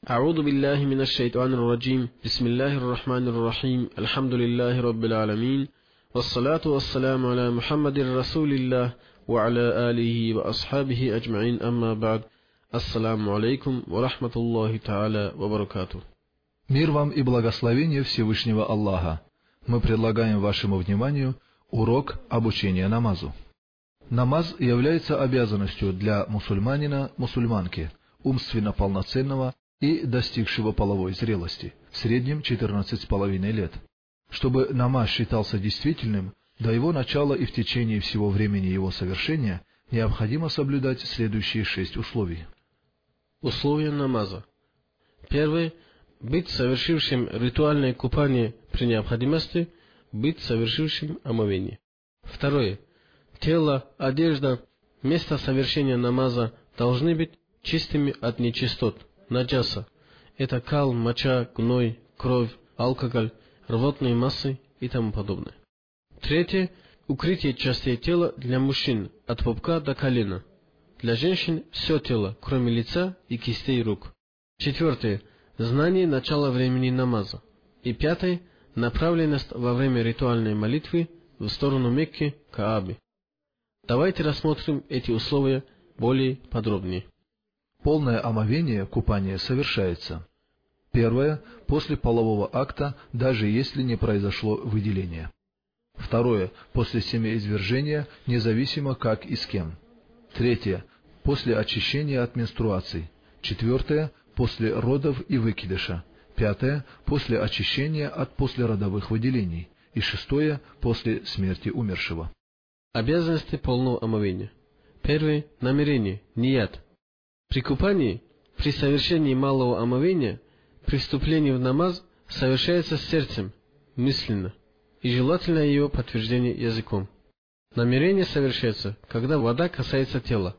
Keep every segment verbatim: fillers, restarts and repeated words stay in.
أعوذ بالله من الشيطان الرجيم بسم الله الرحمن الرحيم الحمد لله رب العالمين والصلاة والسلام على محمد رسول الله وعلى آله وأصحابه أجمعين أما بعد السلام عليكم ورحمة الله تعالى وبركاته. Мир вам и благословение Всевышнего Аллаха. Мы предлагаем вашему вниманию урок обучения намазу. Намаз является обязанностью для мусульманина, мусульманки, умственно полноценного и достигшего половой зрелости, в среднем четырнадцать с половиной лет. Чтобы намаз считался действительным, до его начала и в течение всего времени его совершения необходимо соблюдать следующие шесть условий. Условия намаза. Первое. Быть совершившим ритуальное купание при необходимости, быть совершившим омовение. Второе. Тело, одежда, место совершения намаза должны быть чистыми от нечистот, наджаса. Это кал, моча, гной, кровь, алкоголь, рвотные массы и тому подобное. Третье. Укрытие частей тела для мужчин от пупка до колена. Для женщин все тело, кроме лица и кистей рук. Четвертое. Знание начала времени намаза. И пятое. Направленность во время ритуальной молитвы в сторону Мекки, Каабы. Давайте рассмотрим эти условия более подробнее. Полное омовение купания совершается. Первое. После полового акта, даже если не произошло выделение. Второе. После семяизвержения, независимо как и с кем. Третье. После очищения от менструаций. Четвертое. После родов и выкидыша. Пятое. После очищения от послеродовых выделений. И шестое. После смерти умершего. Обязанности полного омовения. Первое. Намерение, ният. При купании, при совершении малого омовения, при вступлении в намаз совершается сердцем, мысленно, и желательно его подтверждение языком. Намерение совершается, когда вода касается тела.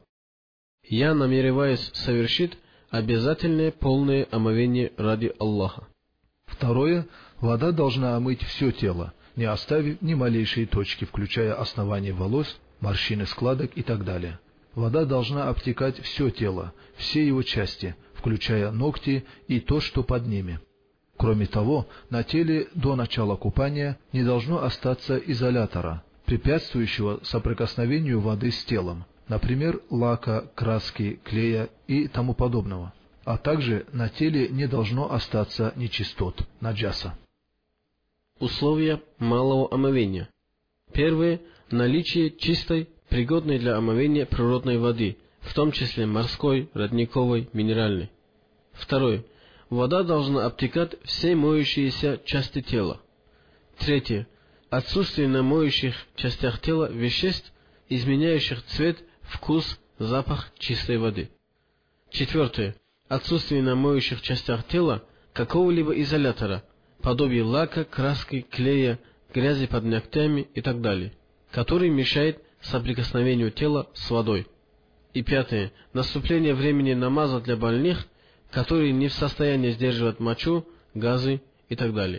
Я намереваюсь совершить обязательное полное омовение ради Аллаха. Второе. Вода должна омыть все тело, не оставив ни малейшей точки, включая основание волос, морщины складок и так далее. Вода должна обтекать все тело, все его части, включая ногти и то, что под ними. Кроме того, на теле до начала купания не должно остаться изолятора, препятствующего соприкосновению воды с телом, например, лака, краски, клея и тому подобного. А также на теле не должно остаться нечистот, наджаса. Условия малого омовения. Первое. Наличие чистой, пригодной для омовения природной воды, в том числе морской, родниковой, минеральной. Второе. Вода должна обтекать все моющиеся части тела. Третье. Отсутствие на моющих частях тела веществ, изменяющих цвет, вкус, запах чистой воды. Четвертое. Отсутствие на моющих частях тела какого-либо изолятора, подобие лака, краски, клея, грязи под ногтями и так далее, который мешает соприкосновению тела с водой. И пятое. Наступление времени намаза для больных, которые не в состоянии сдерживать мочу, газы и так далее.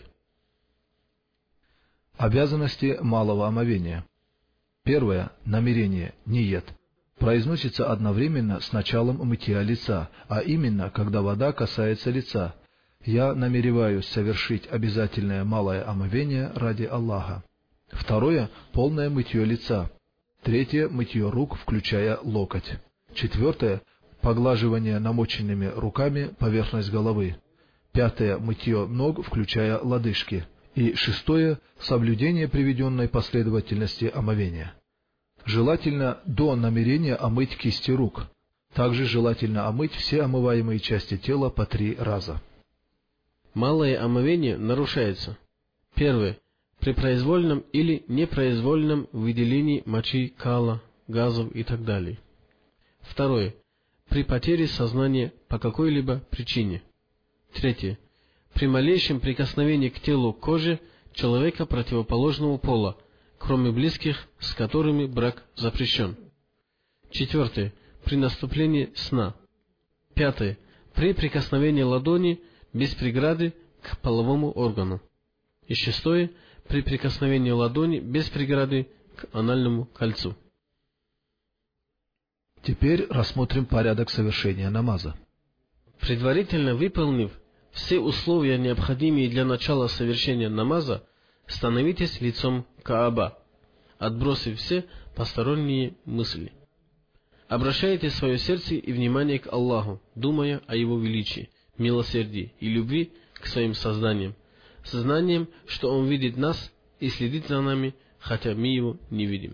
Обязанности малого омовения. Первое. Намерение, ният. Произносится одновременно с началом мытья лица, а именно, когда вода касается лица. Я намереваюсь совершить обязательное малое омовение ради Аллаха. Второе. Полное мытье лица. Третье. Мытье рук, включая локоть. Четвертое. Поглаживание намоченными руками поверхность головы. Пятое. Мытье ног, включая лодыжки. И шестое. Соблюдение приведенной последовательности омовения. Желательно до намерения омыть кисти рук. Также желательно омыть все омываемые части тела по три раза. Малое омовение нарушается. Первое. При произвольном или непроизвольном выделении мочи, кала, газов и так далее. Второе. При потере сознания по какой-либо причине. Третье. При малейшем прикосновении к телу кожи человека противоположного пола, кроме близких, с которыми брак запрещен. Четвертое. При наступлении сна. Пятое. При прикосновении ладони без преграды к половому органу. И шестое. При прикосновении ладони без преграды к анальному кольцу. Теперь рассмотрим порядок совершения намаза. Предварительно выполнив все условия, необходимые для начала совершения намаза, становитесь лицом Кааба, отбросив все посторонние мысли. Обращайте свое сердце и внимание к Аллаху, думая о Его величии, милосердии и любви к своим созданиям, сознанием, что Он видит нас и следит за нами, хотя мы Его не видим.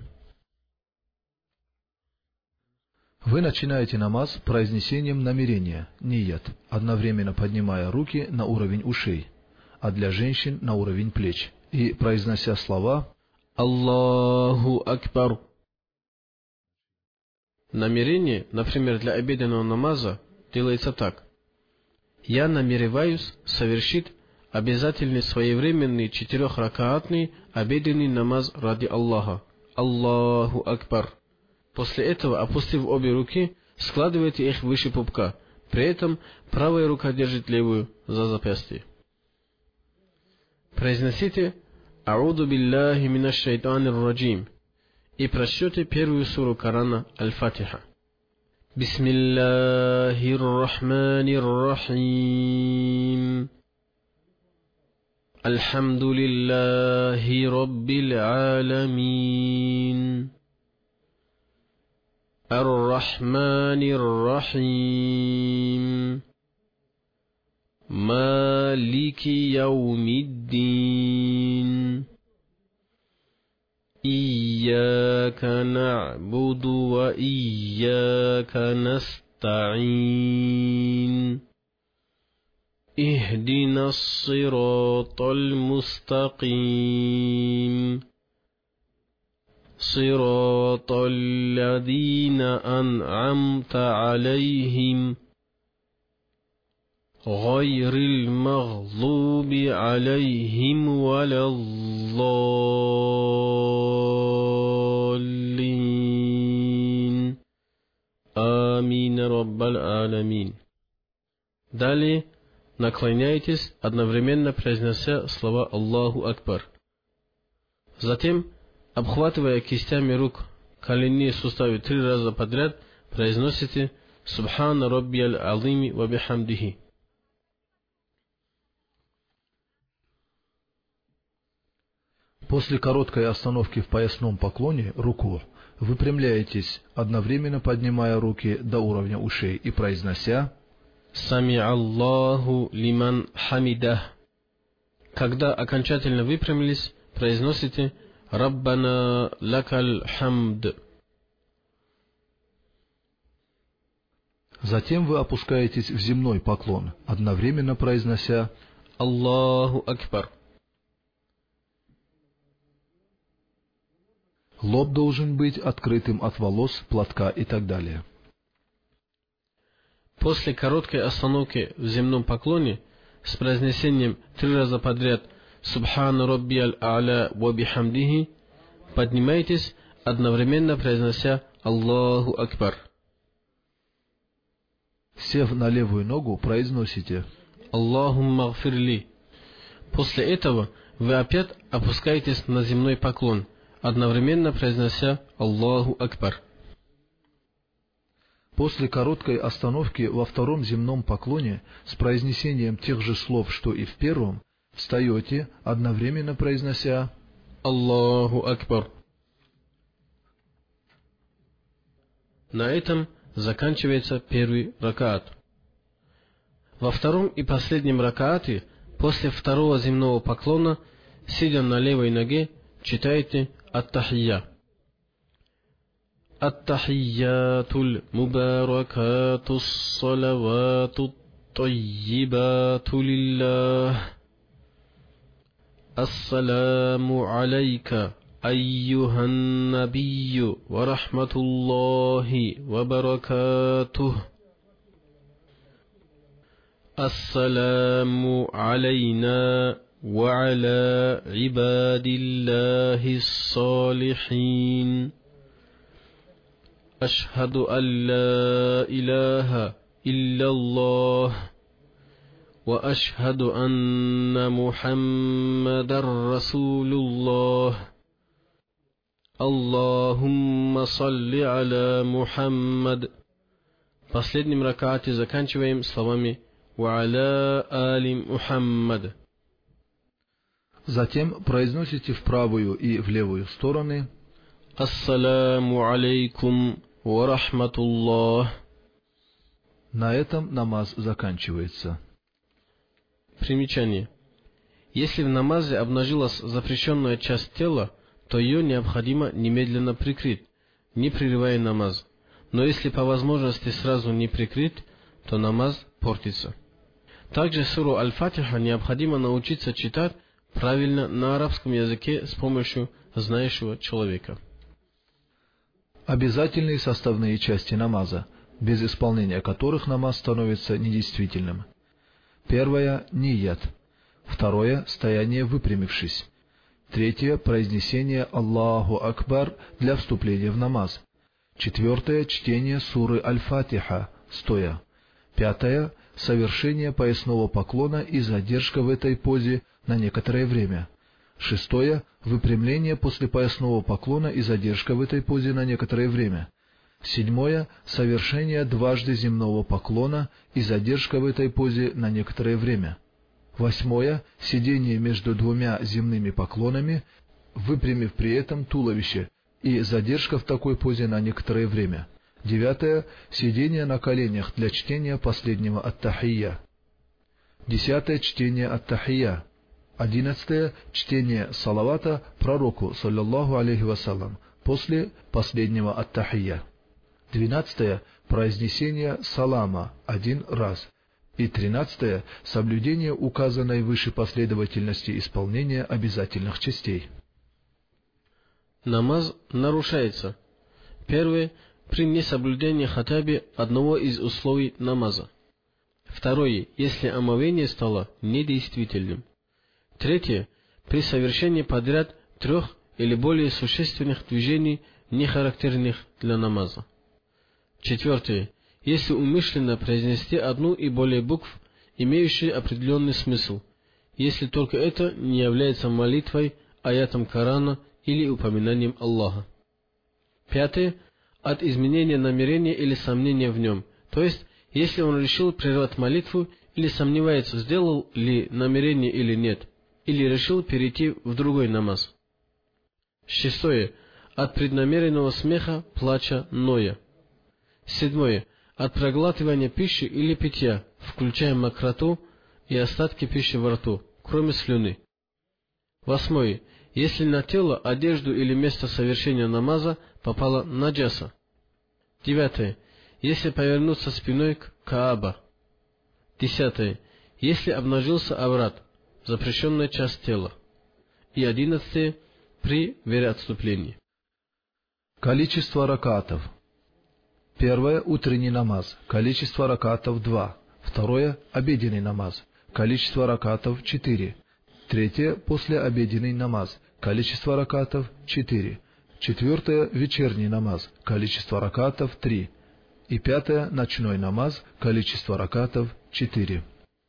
Вы начинаете намаз произнесением намерения, ният, одновременно поднимая руки на уровень ушей, а для женщин на уровень плеч, и произнося слова Аллаху Акбар. Намерение, например, для обеденного намаза, делается так. Я намереваюсь совершить обязательный своевременный четырехракаатный обеденный намаз ради Аллаха. Аллаху Акбар. После этого, опустив обе руки, складывайте их выше пупка. При этом правая рука держит левую за запястье. Произносите «Ауду билляхи минаш шайтанир раджим» и прочтете первую суру Корана Аль-Фатиха. Бисмиллахир рахманир рахим. Альхамдулиллахи раббил аламин. الرحمن الرحيم مالك يوم الدين إياك نعبد وإياك نستعين اهدنا الصراط المستقيم صراط الذين أنعمت عليهم غير المغضوب عليهم ولا الضالين آمين رب العالمين. Далее наклоняйтесь, одновременно произнося слова Аллаху Акбар. Затем, обхватывая кистями рук коленные суставы три раза подряд, произносите «Субхана Раббияль Азими ва бихамдихи». После короткой остановки в поясном поклоне, руку, выпрямляетесь, одновременно поднимая руки до уровня ушей и произнося «Сами Аллаху лиман хамидах». Когда окончательно выпрямились, произносите Раббана лакаль хамд. Затем вы опускаетесь в земной поклон, одновременно произнося Аллаху Акбар. Лоб должен быть открытым от волос, платка и так далее. После короткой остановки в земном поклоне с произнесением три раза подряд Субхана Раббияль А'ля ва бихамдихи поднимайтесь, одновременно произнося Аллаху Акбар. Сев на левую ногу, произносите Аллахумма гфирли. После этого вы опять опускаетесь на земной поклон, одновременно произнося Аллаху Акбар. После короткой остановки во втором земном поклоне с произнесением тех же слов, что и в первом, встаете, одновременно произнося Аллаху Акбар. На этом заканчивается первый ракаат. Во втором и последнем ракаате, после второго земного поклона, сидя на левой ноге, читайте Ат-Тахийя. Ат-Тахийятуль мубаракатус салаватут таййибату лиллах. Ассаламу алейка, айюхан набийю, ва рахматуллахи, ва баракатух. Ассаламу алейна, ва аля ибадиллахи ссалихин. Ашхаду ан ла илаха илляллах. وأشهد أن محمدا رسول الله. اللهم صل على محمد последнем ракаате заканчиваем словами «Ва аля али Мухаммад». Затем произносите в правую и в левую стороны «Ассаламу алейкум ва рахматуллах». На этом намаз заканчивается. Примечание. Если в намазе обнажилась запрещенная часть тела, то ее необходимо немедленно прикрыть, не прерывая намаз. Но если по возможности сразу не прикрыть, то намаз портится. Также суру Аль-Фатиха необходимо научиться читать правильно на арабском языке с помощью знающего человека. Обязательные составные части намаза, без исполнения которых намаз становится недействительным. Первое – ният. Второе – стояние выпрямившись. Третье – произнесение Аллаху Акбар для вступления в намаз. Четвертое – чтение суры Аль-Фатиха, стоя. Пятое – совершение поясного поклона и задержка в этой позе на некоторое время. Шестое – выпрямление после поясного поклона и задержка в этой позе на некоторое время. Седьмое – совершение дважды земного поклона и задержка в этой позе на некоторое время. Восьмое – сидение между двумя земными поклонами, выпрямив при этом туловище, и задержка в такой позе на некоторое время. Девятое – сидение на коленях для чтения последнего ат-тахийя. Десятое – чтение ат-тахийя. Одиннадцатое – чтение салавата пророку, саллаллаху алейхи вассалям, после последнего ат-тахийя. Двенадцатое – произнесение салама один раз. И тринадцатое – соблюдение указанной выше последовательности исполнения обязательных частей. Намаз нарушается. Первое – при несоблюдении хотя бы одного из условий намаза. Второе – если омовение стало недействительным. Третье – при совершении подряд трех или более существенных движений, не характерных для намаза. Четвертое – если умышленно произнести одну и более букв, имеющие определенный смысл, если только это не является молитвой, аятом Корана или упоминанием Аллаха. Пятое – от изменения намерения или сомнения в нем, то есть, если он решил прервать молитву или сомневается, сделал ли намерение или нет, или решил перейти в другой намаз. Шестое – от преднамеренного смеха, плача, ноя. Седьмое – от проглатывания пищи или питья, включая мокроту и остатки пищи во рту, кроме слюны. Восьмое – если на тело, одежду или место совершения намаза попала наджаса. Девятое – если повернуться спиной к Кааба. Десятое – если обнажился аврат, запрещенная часть тела. И одиннадцатое – при вероотступлении. Количество ракатов. Первое – утренний намаз, количество ракатов два. Второе – обеденный намаз, количество ракатов четыре. Третье – послеобеденный намаз, количество ракатов четыре. Четвертое – вечерний намаз, количество ракатов три. И пятое – ночной намаз, количество ракатов четыре.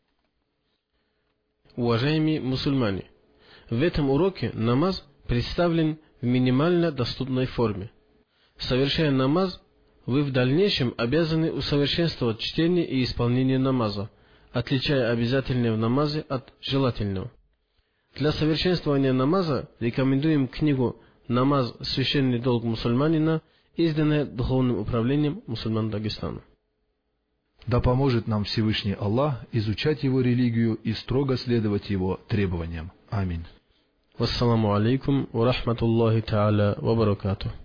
Уважаемые мусульмане, в этом уроке намаз представлен в минимально доступной форме. Совершая намаз, вы в дальнейшем обязаны усовершенствовать чтение и исполнение намаза, отличая обязательное в намазе от желательного. Для совершенствования намаза рекомендуем книгу «Намаз. Священный долг мусульманина», изданная Духовным управлением мусульман Дагестана. Да поможет нам Всевышний Аллах изучать Его религию и строго следовать Его требованиям. Аминь. Вассаламу алейкум ва рахматуллахи та'аля ва баракатух.